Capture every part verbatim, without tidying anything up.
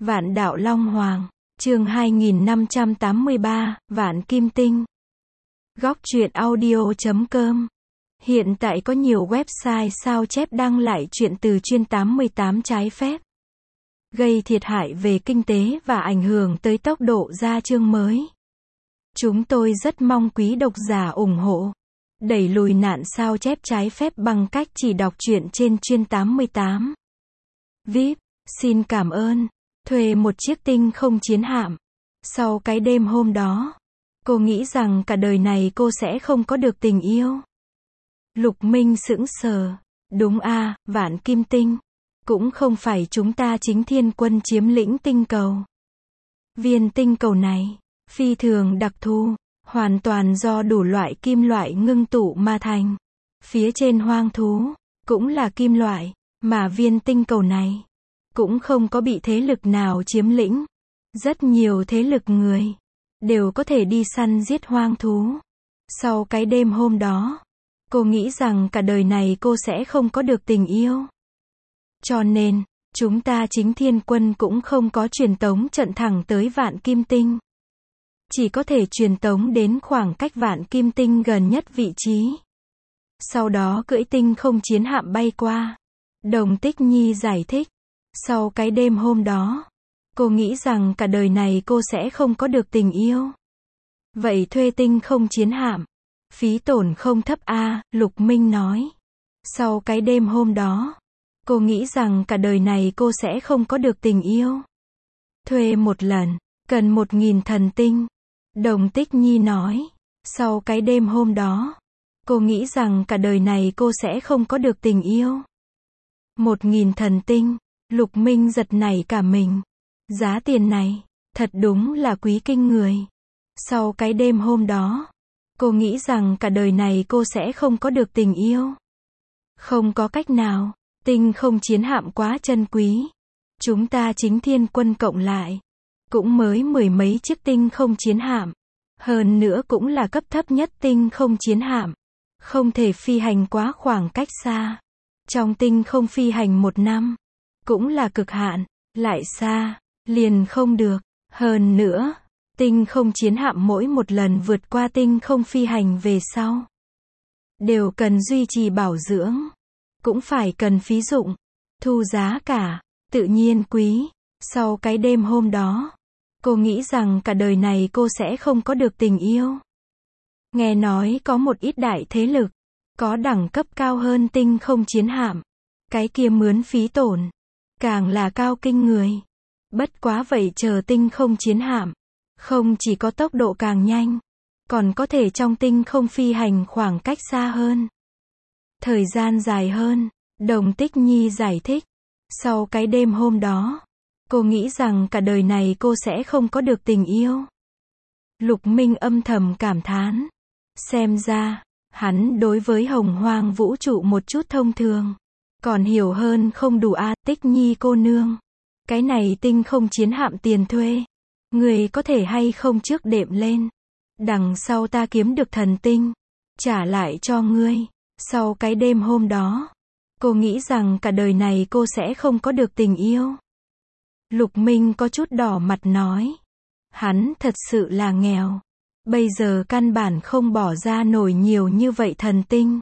Vạn đạo Long Hoàng, chương hai nghìn năm trăm tám mươi ba, Vạn Kim Tinh. Góc truyện audio chấm com. Hiện tại có nhiều website sao chép đăng lại truyện từ chuyên tám mươi tám trái phép, gây thiệt hại về kinh tế và ảnh hưởng tới tốc độ ra chương mới. Chúng tôi rất mong quý độc giả ủng hộ, đẩy lùi nạn sao chép trái phép bằng cách chỉ đọc truyện trên chuyên tám mươi tám. vê i pê, xin cảm ơn. Thuê một chiếc tinh không chiến hạm. Sau cái đêm hôm đó, cô nghĩ rằng cả đời này cô sẽ không có được tình yêu. Lục Minh sững sờ. Đúng a, Vạn Kim Tinh. Cũng không phải chúng ta chính thiên quân chiếm lĩnh tinh cầu. Viên tinh cầu này, phi thường đặc thù, hoàn toàn do đủ loại kim loại ngưng tụ mà thành. Phía trên hoang thú, cũng là kim loại, mà viên tinh cầu này cũng không có bị thế lực nào chiếm lĩnh. Rất nhiều thế lực người đều có thể đi săn giết hoang thú. Sau cái đêm hôm đó, cô nghĩ rằng cả đời này cô sẽ không có được tình yêu. Cho nên, chúng ta chính thiên quân cũng không có truyền tống trận thẳng tới Vạn Kim Tinh. Chỉ có thể truyền tống đến khoảng cách Vạn Kim Tinh gần nhất vị trí. Sau đó cưỡi tinh không chiến hạm bay qua. Đồng Tích Nhi giải thích. Sau cái đêm hôm đó, cô nghĩ rằng cả đời này cô sẽ không có được tình yêu. Vậy thuê tinh không chiến hạm, phí tổn không thấp a, Lục Minh nói. Sau cái đêm hôm đó, cô nghĩ rằng cả đời này cô sẽ không có được tình yêu. Thuê một lần, cần một nghìn thần tinh. Đồng Tích Nhi nói. Sau cái đêm hôm đó, cô nghĩ rằng cả đời này cô sẽ không có được tình yêu. Một nghìn thần tinh. Lục Minh giật nảy cả mình. Giá tiền này, thật đúng là quý kinh người. Sau cái đêm hôm đó, cô nghĩ rằng cả đời này cô sẽ không có được tình yêu. Không có cách nào, tinh không chiến hạm quá chân quý. Chúng ta chính thiên quân cộng lại, cũng mới mười mấy chiếc tinh không chiến hạm. Hơn nữa cũng là cấp thấp nhất tinh không chiến hạm. Không thể phi hành quá khoảng cách xa. Trong tinh không phi hành một năm, cũng là cực hạn, lại xa, liền không được. Hơn nữa, tinh không chiến hạm mỗi một lần vượt qua tinh không phi hành về sau, đều cần duy trì bảo dưỡng, cũng phải cần phí dụng, thu giá cả, tự nhiên quý. Sau cái đêm hôm đó, cô nghĩ rằng cả đời này cô sẽ không có được tình yêu. Nghe nói có một ít đại thế lực, có đẳng cấp cao hơn tinh không chiến hạm. Cái kia mướn phí tổn càng là cao kinh người. Bất quá vậy chờ tinh không chiến hạm, không chỉ có tốc độ càng nhanh, còn có thể trong tinh không phi hành khoảng cách xa hơn, thời gian dài hơn. Đồng Tích Nhi giải thích. Sau cái đêm hôm đó, cô nghĩ rằng cả đời này cô sẽ không có được tình yêu. Lục Minh âm thầm cảm thán. Xem ra, hắn đối với hồng hoang vũ trụ một chút thông thường còn hiểu hơn không đủ a. Tích Nhi cô nương, cái này tinh không chiến hạm tiền thuê, người có thể hay không trước đệm lên, đằng sau ta kiếm được thần tinh, trả lại cho ngươi. Sau cái đêm hôm đó, cô nghĩ rằng cả đời này cô sẽ không có được tình yêu. Lục Minh có chút đỏ mặt nói. Hắn thật sự là nghèo. Bây giờ căn bản không bỏ ra nổi nhiều như vậy thần tinh.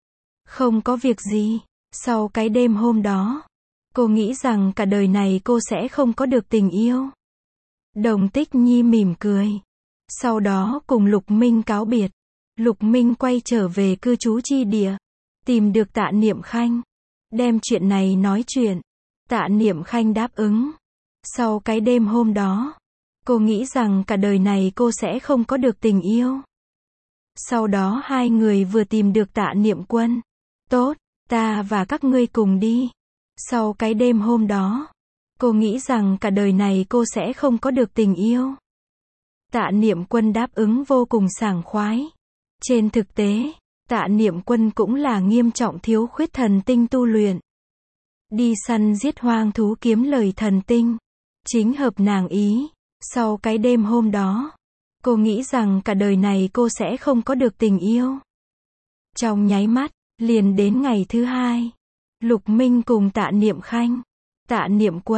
Không có việc gì. Sau cái đêm hôm đó, cô nghĩ rằng cả đời này cô sẽ không có được tình yêu. Đồng Tích Nhi mỉm cười. Sau đó cùng Lục Minh cáo biệt. Lục Minh quay trở về cư trú chi địa, tìm được Tạ Niệm Khanh, đem chuyện này nói chuyện. Tạ Niệm Khanh đáp ứng. Sau cái đêm hôm đó, cô nghĩ rằng cả đời này cô sẽ không có được tình yêu. Sau đó hai người vừa tìm được Tạ Niệm Quân. Tốt, ta và các ngươi cùng đi. Sau cái đêm hôm đó, cô nghĩ rằng cả đời này cô sẽ không có được tình yêu. Tạ Niệm Quân đáp ứng vô cùng sảng khoái. Trên thực tế, Tạ Niệm Quân cũng là nghiêm trọng thiếu khuyết thần tinh tu luyện. Đi săn giết hoang thú kiếm lời thần tinh, chính hợp nàng ý. Sau cái đêm hôm đó, cô nghĩ rằng cả đời này cô sẽ không có được tình yêu. Trong nháy mắt, liền đến ngày thứ hai, Lục Minh cùng Tạ Niệm Khanh, Tạ Niệm Quân,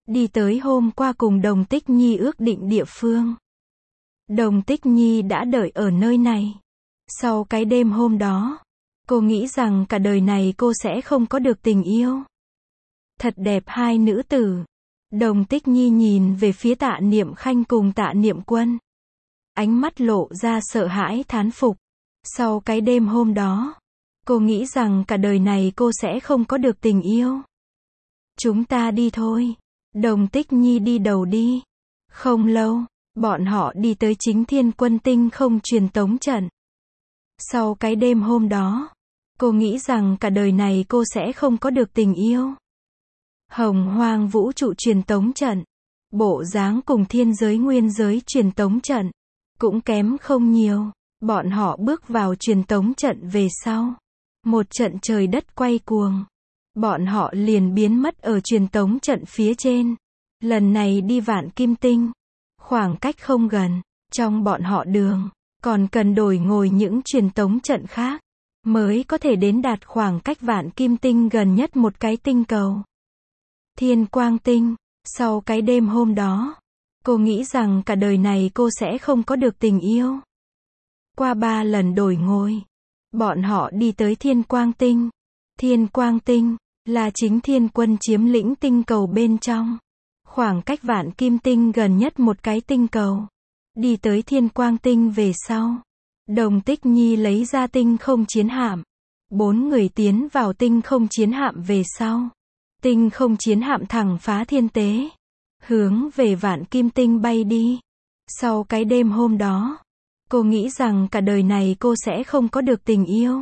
đi tới hôm qua cùng Đồng Tích Nhi ước định địa phương. Đồng Tích Nhi đã đợi ở nơi này. Sau cái đêm hôm đó, cô nghĩ rằng cả đời này cô sẽ không có được tình yêu. Thật đẹp hai nữ tử. Đồng Tích Nhi nhìn về phía Tạ Niệm Khanh cùng Tạ Niệm Quân. Ánh mắt lộ ra sợ hãi thán phục. Sau cái đêm hôm đó, cô nghĩ rằng cả đời này cô sẽ không có được tình yêu. Chúng ta đi thôi. Đồng Tích Nhi đi đầu đi. Không lâu, bọn họ đi tới chính Thiên Quân Tinh Không truyền tống trận. Sau cái đêm hôm đó, cô nghĩ rằng cả đời này cô sẽ không có được tình yêu. Hồng Hoang vũ trụ truyền tống trận, bộ dáng cùng thiên giới nguyên giới truyền tống trận, cũng kém không nhiều. Bọn họ bước vào truyền tống trận về sau. Một trận trời đất quay cuồng. Bọn họ liền biến mất ở truyền tống trận phía trên. Lần này đi Vạn Kim Tinh. Khoảng cách không gần. Trong bọn họ đường, còn cần đổi ngồi những truyền tống trận khác, mới có thể đến đạt khoảng cách Vạn Kim Tinh gần nhất một cái tinh cầu. Thiên Quang Tinh. Sau cái đêm hôm đó, cô nghĩ rằng cả đời này cô sẽ không có được tình yêu. Qua ba lần đổi ngôi, bọn họ đi tới Thiên Quang Tinh. Thiên Quang Tinh là chính Thiên Quân chiếm lĩnh tinh cầu bên trong. Khoảng cách Vạn Kim Tinh gần nhất một cái tinh cầu. Đi tới Thiên Quang Tinh về sau, Đồng Tích Nhi lấy ra tinh không chiến hạm. Bốn người tiến vào tinh không chiến hạm về sau. Tinh không chiến hạm thẳng phá thiên tế, hướng về Vạn Kim Tinh bay đi. Sau cái đêm hôm đó, cô nghĩ rằng cả đời này cô sẽ không có được tình yêu.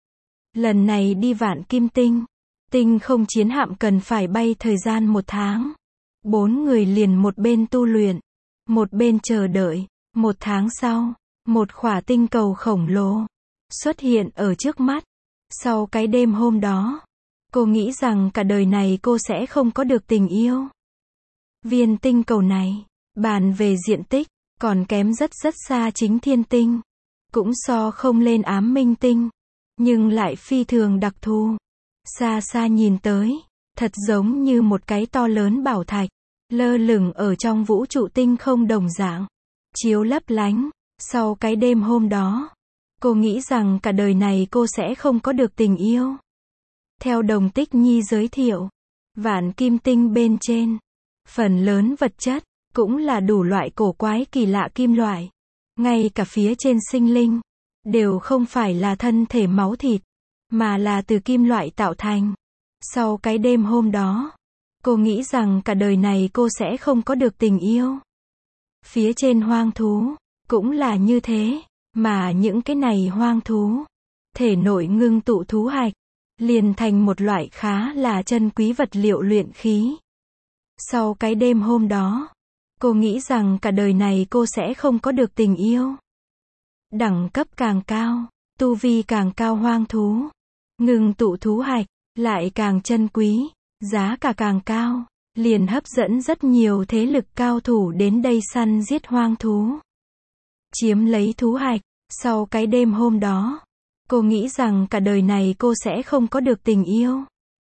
Lần này đi Vạn Kim Tinh, tinh không chiến hạm cần phải bay thời gian một tháng. Bốn người liền một bên tu luyện, một bên chờ đợi. Một tháng sau, một khỏa tinh cầu khổng lồ xuất hiện ở trước mắt. Sau cái đêm hôm đó, cô nghĩ rằng cả đời này cô sẽ không có được tình yêu. Viên tinh cầu này, bàn về diện tích, còn kém rất rất xa chính Thiên Tinh. Cũng so không lên Ám Minh Tinh, nhưng lại phi thường đặc thù. Xa xa nhìn tới, thật giống như một cái to lớn bảo thạch, lơ lửng ở trong vũ trụ tinh không đồng dạng, chiếu lấp lánh. Sau cái đêm hôm đó, cô nghĩ rằng cả đời này cô sẽ không có được tình yêu. Theo Đồng Tích Nhi giới thiệu, Vạn Kim Tinh bên trên, phần lớn vật chất, cũng là đủ loại cổ quái kỳ lạ kim loại. Ngay cả phía trên sinh linh, đều không phải là thân thể máu thịt, mà là từ kim loại tạo thành. Sau cái đêm hôm đó, cô nghĩ rằng cả đời này cô sẽ không có được tình yêu. Phía trên hoang thú, cũng là như thế, mà những cái này hoang thú, thể nội ngưng tụ thú hạch, liền thành một loại khá là chân quý vật liệu luyện khí. Sau cái đêm hôm đó, cô nghĩ rằng cả đời này cô sẽ không có được tình yêu. Đẳng cấp càng cao, tu vi càng cao hoang thú, ngưng tụ thú hạch, lại càng chân quý, giá cả càng cao, liền hấp dẫn rất nhiều thế lực cao thủ đến đây săn giết hoang thú. Chiếm lấy thú hạch, sau cái đêm hôm đó, cô nghĩ rằng cả đời này cô sẽ không có được tình yêu.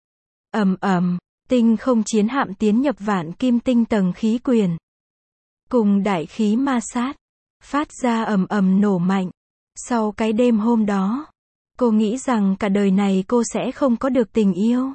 Ầm ầm, tinh không chiến hạm tiến nhập Vạn Kim Tinh tầng khí quyển. Cùng đại khí ma sát, phát ra ầm ầm nổ mạnh. Sau cái đêm hôm đó, cô nghĩ rằng cả đời này cô sẽ không có được tình yêu.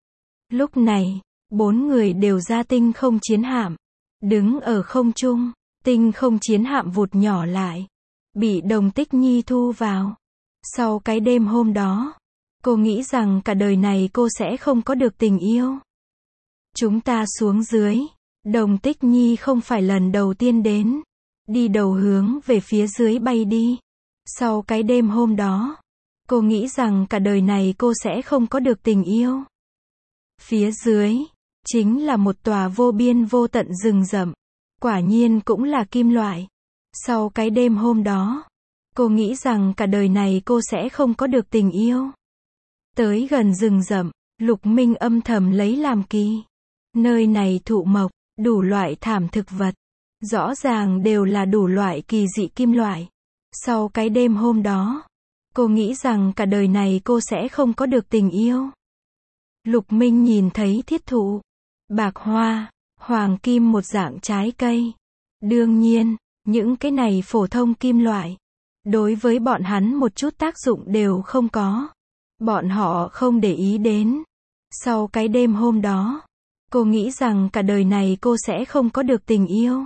Lúc này, bốn người đều ra tinh không chiến hạm, đứng ở không trung. Tinh không chiến hạm vụt nhỏ lại, bị Đồng Tích Nhi thu vào. Sau cái đêm hôm đó, cô nghĩ rằng cả đời này cô sẽ không có được tình yêu. Chúng ta xuống dưới. Đồng Tích Nhi không phải lần đầu tiên đến, đi đầu hướng về phía dưới bay đi. Sau cái đêm hôm đó, cô nghĩ rằng cả đời này cô sẽ không có được tình yêu. Phía dưới, chính là một tòa vô biên vô tận rừng rậm. Quả nhiên cũng là kim loại. Sau cái đêm hôm đó, cô nghĩ rằng cả đời này cô sẽ không có được tình yêu. Tới gần rừng rậm, Lục Minh âm thầm lấy làm kỳ. Nơi này thụ mộc, đủ loại thảm thực vật, rõ ràng đều là đủ loại kỳ dị kim loại. Sau cái đêm hôm đó, cô nghĩ rằng cả đời này cô sẽ không có được tình yêu. Lục Minh nhìn thấy thiết thụ, bạc hoa, Hoàng kim một dạng trái cây. Đương nhiên, những cái này phổ thông kim loại, đối với bọn hắn một chút tác dụng đều không có. Bọn họ không để ý đến. Sau cái đêm hôm đó, cô nghĩ rằng cả đời này cô sẽ không có được tình yêu.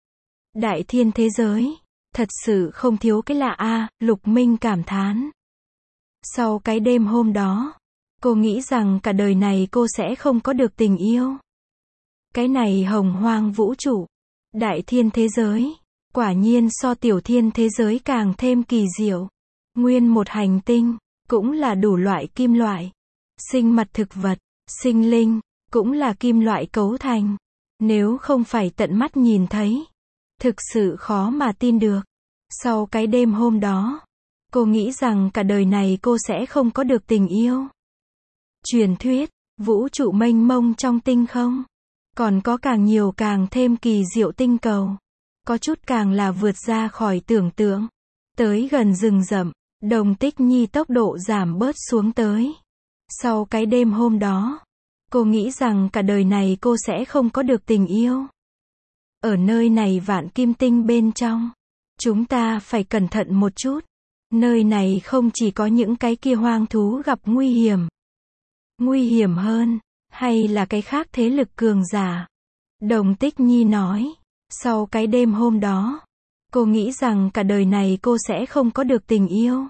Đại thiên thế giới, thật sự không thiếu cái lạ a, Lục Minh cảm thán. Sau cái đêm hôm đó, cô nghĩ rằng cả đời này cô sẽ không có được tình yêu. Cái này hồng hoang vũ trụ, đại thiên thế giới, quả nhiên so tiểu thiên thế giới càng thêm kỳ diệu. Nguyên một hành tinh, cũng là đủ loại kim loại. Sinh mặt thực vật, sinh linh, cũng là kim loại cấu thành. Nếu không phải tận mắt nhìn thấy, thực sự khó mà tin được. Sau cái đêm hôm đó, cô nghĩ rằng cả đời này cô sẽ không có được tình yêu. Truyền thuyết, vũ trụ mênh mông trong tinh không, còn có càng nhiều càng thêm kỳ diệu tinh cầu. Có chút càng là vượt ra khỏi tưởng tượng. Tới gần rừng rậm, Đồng Tích Nhi tốc độ giảm bớt xuống tới. Sau cái đêm hôm đó, cô nghĩ rằng cả đời này cô sẽ không có được tình yêu. Ở nơi này vạn kim tinh bên trong, chúng ta phải cẩn thận một chút. Nơi này không chỉ có những cái kia hoang thú gặp nguy hiểm. Nguy hiểm hơn, hay là cái khác thế lực cường giả. Đồng Tích Nhi nói, sau cái đêm hôm đó, cô nghĩ rằng cả đời này cô sẽ không có được tình yêu.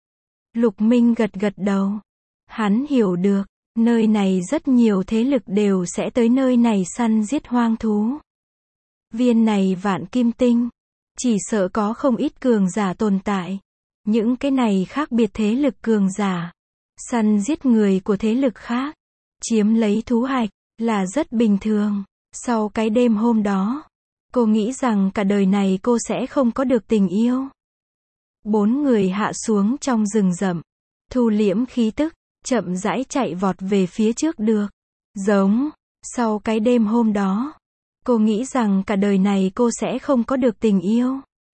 Lục Minh gật gật đầu. Hắn hiểu được, nơi này rất nhiều thế lực đều sẽ tới nơi này săn giết hoang thú. Viên này vạn kim tinh, chỉ sợ có không ít cường giả tồn tại. Những cái này khác biệt thế lực cường giả, săn giết người của thế lực khác, chiếm lấy thú hạch, là rất bình thường. Sau cái đêm hôm đó, cô nghĩ rằng cả đời này cô sẽ không có được tình yêu. Bốn người hạ xuống trong rừng rậm, thu liễm khí tức, chậm rãi chạy vọt về phía trước được. Giống, sau cái đêm hôm đó, cô nghĩ rằng cả đời này cô sẽ không có được tình yêu.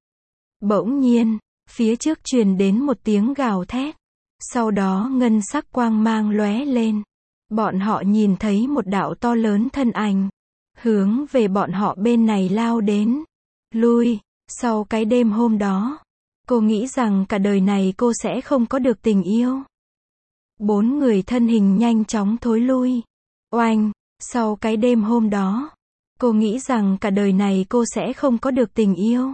Bỗng nhiên, phía trước truyền đến một tiếng gào thét. Sau đó ngân sắc quang mang lóe lên. Bọn họ nhìn thấy một đạo to lớn thân ảnh, hướng về bọn họ bên này lao đến. Lui, sau cái đêm hôm đó, cô nghĩ rằng cả đời này cô sẽ không có được tình yêu. Bốn người thân hình nhanh chóng thối lui. Oanh, sau cái đêm hôm đó, cô nghĩ rằng cả đời này cô sẽ không có được tình yêu.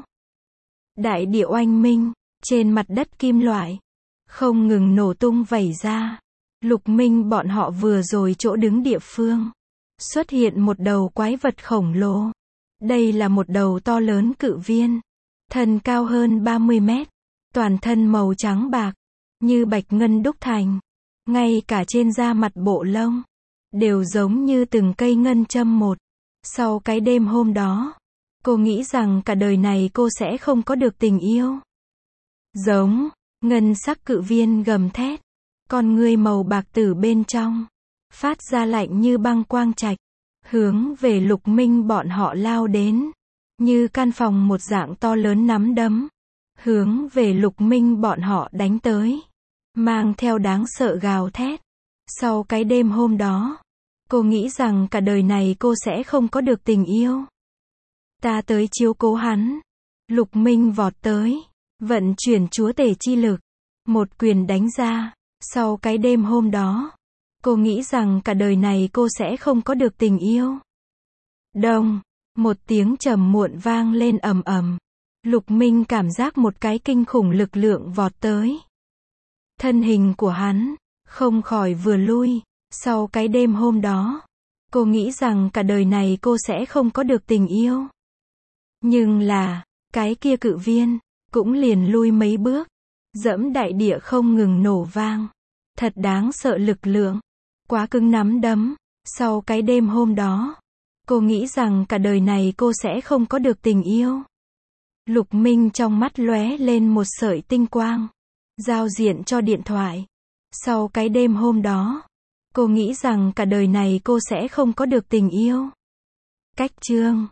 Đại địa oanh minh, trên mặt đất kim loại, không ngừng nổ tung vẩy ra. Lục Minh bọn họ vừa rồi chỗ đứng địa phương, xuất hiện một đầu quái vật khổng lồ. Đây là một đầu to lớn cự viên, thân cao hơn ba mươi mét, toàn thân màu trắng bạc, như bạch ngân đúc thành. Ngay cả trên da mặt bộ lông, đều giống như từng cây ngân châm một. Sau cái đêm hôm đó, cô nghĩ rằng cả đời này cô sẽ không có được tình yêu. Giống, ngân sắc cự viên gầm thét, con ngươi màu bạc tử bên trong, phát ra lạnh như băng quang trạch, hướng về Lục Minh bọn họ lao đến, như căn phòng một dạng to lớn nắm đấm, hướng về Lục Minh bọn họ đánh tới, mang theo đáng sợ gào thét. Sau cái đêm hôm đó, cô nghĩ rằng cả đời này cô sẽ không có được tình yêu. Ta tới chiếu cố hắn. Lục Minh vọt tới, vận chuyển chúa tể chi lực, một quyền đánh ra. Sau cái đêm hôm đó, cô nghĩ rằng cả đời này cô sẽ không có được tình yêu. Đông, một tiếng trầm muộn vang lên ầm ầm. Lục Minh cảm giác một cái kinh khủng lực lượng vọt tới. Thân hình của hắn, không khỏi vừa lui. Sau cái đêm hôm đó, cô nghĩ rằng cả đời này cô sẽ không có được tình yêu. Nhưng là, cái kia cự viên, cũng liền lui mấy bước. Dẫm đại địa không ngừng nổ vang. Thật đáng sợ lực lượng. Quá cứng nắm đấm. Sau cái đêm hôm đó, cô nghĩ rằng cả đời này cô sẽ không có được tình yêu. Lục Minh trong mắt lóe lên một sợi tinh quang. Giao diện cho điện thoại. Sau cái đêm hôm đó, cô nghĩ rằng cả đời này cô sẽ không có được tình yêu. Cách chương